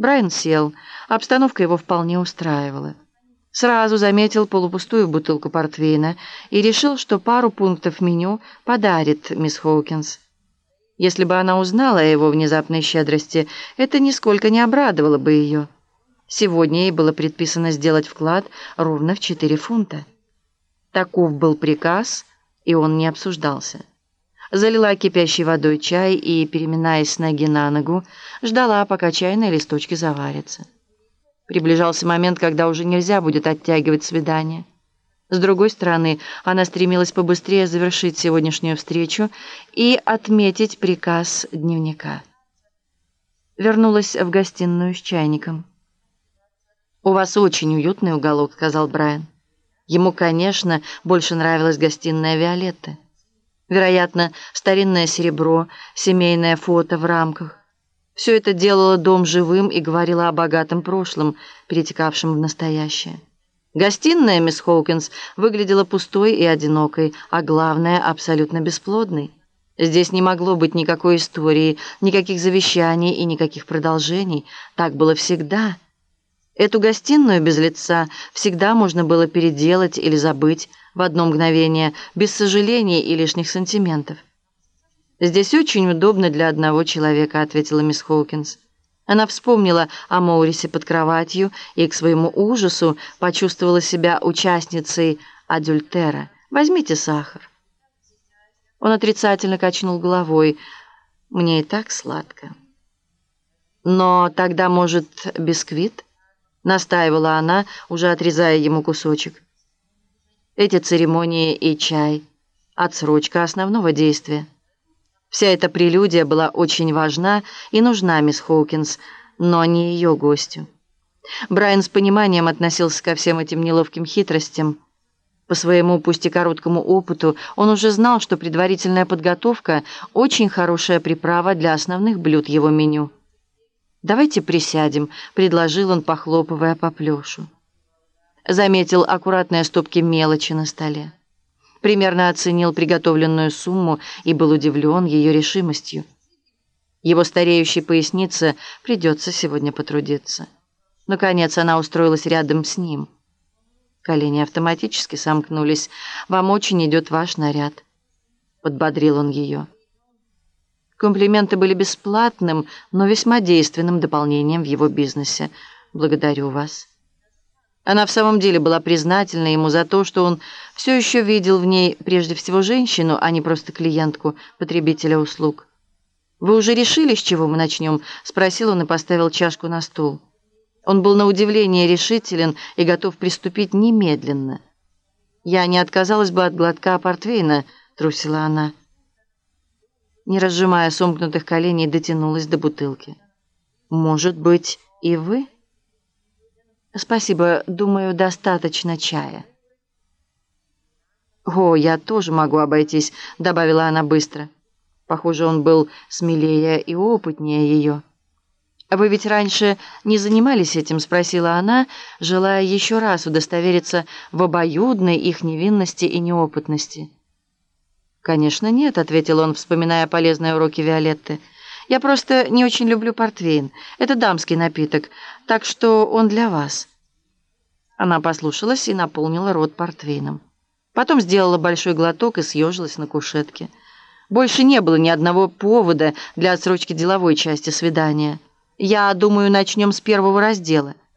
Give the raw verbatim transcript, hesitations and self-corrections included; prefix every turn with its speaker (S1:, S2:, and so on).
S1: Брайан сел. Обстановка его вполне устраивала. Сразу заметил полупустую бутылку портвейна и решил, что пару пунктов меню подарит мисс Хоукинс. Если бы она узнала о его внезапной щедрости, это нисколько не обрадовало бы ее. Сегодня ей было предписано сделать вклад ровно в четыре фунта. Таков был приказ, и он не обсуждался. Залила кипящей водой чай и, переминаясь с ноги на ногу, ждала, пока чайные листочки заварятся. Приближался момент, когда уже нельзя будет оттягивать свидание. С другой стороны, она стремилась побыстрее завершить сегодняшнюю встречу и отметить приказ дневника. Вернулась в гостиную с чайником. «У вас очень уютный уголок», — сказал Брайан. Ему, конечно, больше нравилась гостиная Виолетты. Вероятно, старинное серебро, семейное фото в рамках. Все это делало дом живым и говорило о богатом прошлом, перетекавшем в настоящее. Гостиная мисс Хоукинс выглядела пустой и одинокой, а главное, абсолютно бесплодной. Здесь не могло быть никакой истории, никаких завещаний и никаких продолжений. Так было всегда. Эту гостиную без лица всегда можно было переделать или забыть в одно мгновение, без сожалений и лишних сантиментов. «Здесь очень удобно для одного человека», — ответила мисс Хоукинс. Она вспомнила о Моурисе под кроватью и, к своему ужасу, почувствовала себя участницей адюльтера. «Возьмите сахар». Он отрицательно качнул головой. «Мне и так сладко». «Но тогда, может, бисквит?» — настаивала она, уже отрезая ему кусочек. Эти церемонии и чай — отсрочка основного действия. Вся эта прелюдия была очень важна и нужна мисс Хоукинс, но не ее гостю. Брайан с пониманием относился ко всем этим неловким хитростям. По своему, пусть и короткому опыту, он уже знал, что предварительная подготовка – очень хорошая приправа для основных блюд его меню. «Давайте присядем», – предложил он, похлопывая по плешу. Заметил аккуратные стопки мелочи на столе. Примерно оценил приготовленную сумму и был удивлен ее решимостью. Его стареющей пояснице придется сегодня потрудиться. Наконец она устроилась рядом с ним. Колени автоматически сомкнулись. «Вам очень идет ваш наряд», — подбодрил он ее. Комплименты были бесплатным, но весьма действенным дополнением в его бизнесе. «Благодарю вас». Она в самом деле была признательна ему за то, что он все еще видел в ней прежде всего женщину, а не просто клиентку, потребителя услуг. «Вы уже решили, с чего мы начнем?» — спросил он и поставил чашку на стол. Он был на удивление решителен и готов приступить немедленно. «Я не отказалась бы от глотка портвейна», — трусила она. Не разжимая сомкнутых коленей, дотянулась до бутылки. «Может быть, и вы?» «Спасибо, думаю, достаточно чая». «О, я тоже могу обойтись», — добавила она быстро. Похоже, он был смелее и опытнее ее. «Вы ведь раньше не занимались этим?» — спросила она, желая еще раз удостовериться в обоюдной их невинности и неопытности. «Конечно, нет», — ответил он, вспоминая полезные уроки Виолетты. «Я просто не очень люблю портвейн. Это дамский напиток, так что он для вас». Она послушалась и наполнила рот портвейном. Потом сделала большой глоток и съежилась на кушетке. Больше не было ни одного повода для отсрочки деловой части свидания. «Я думаю, начнем с первого раздела».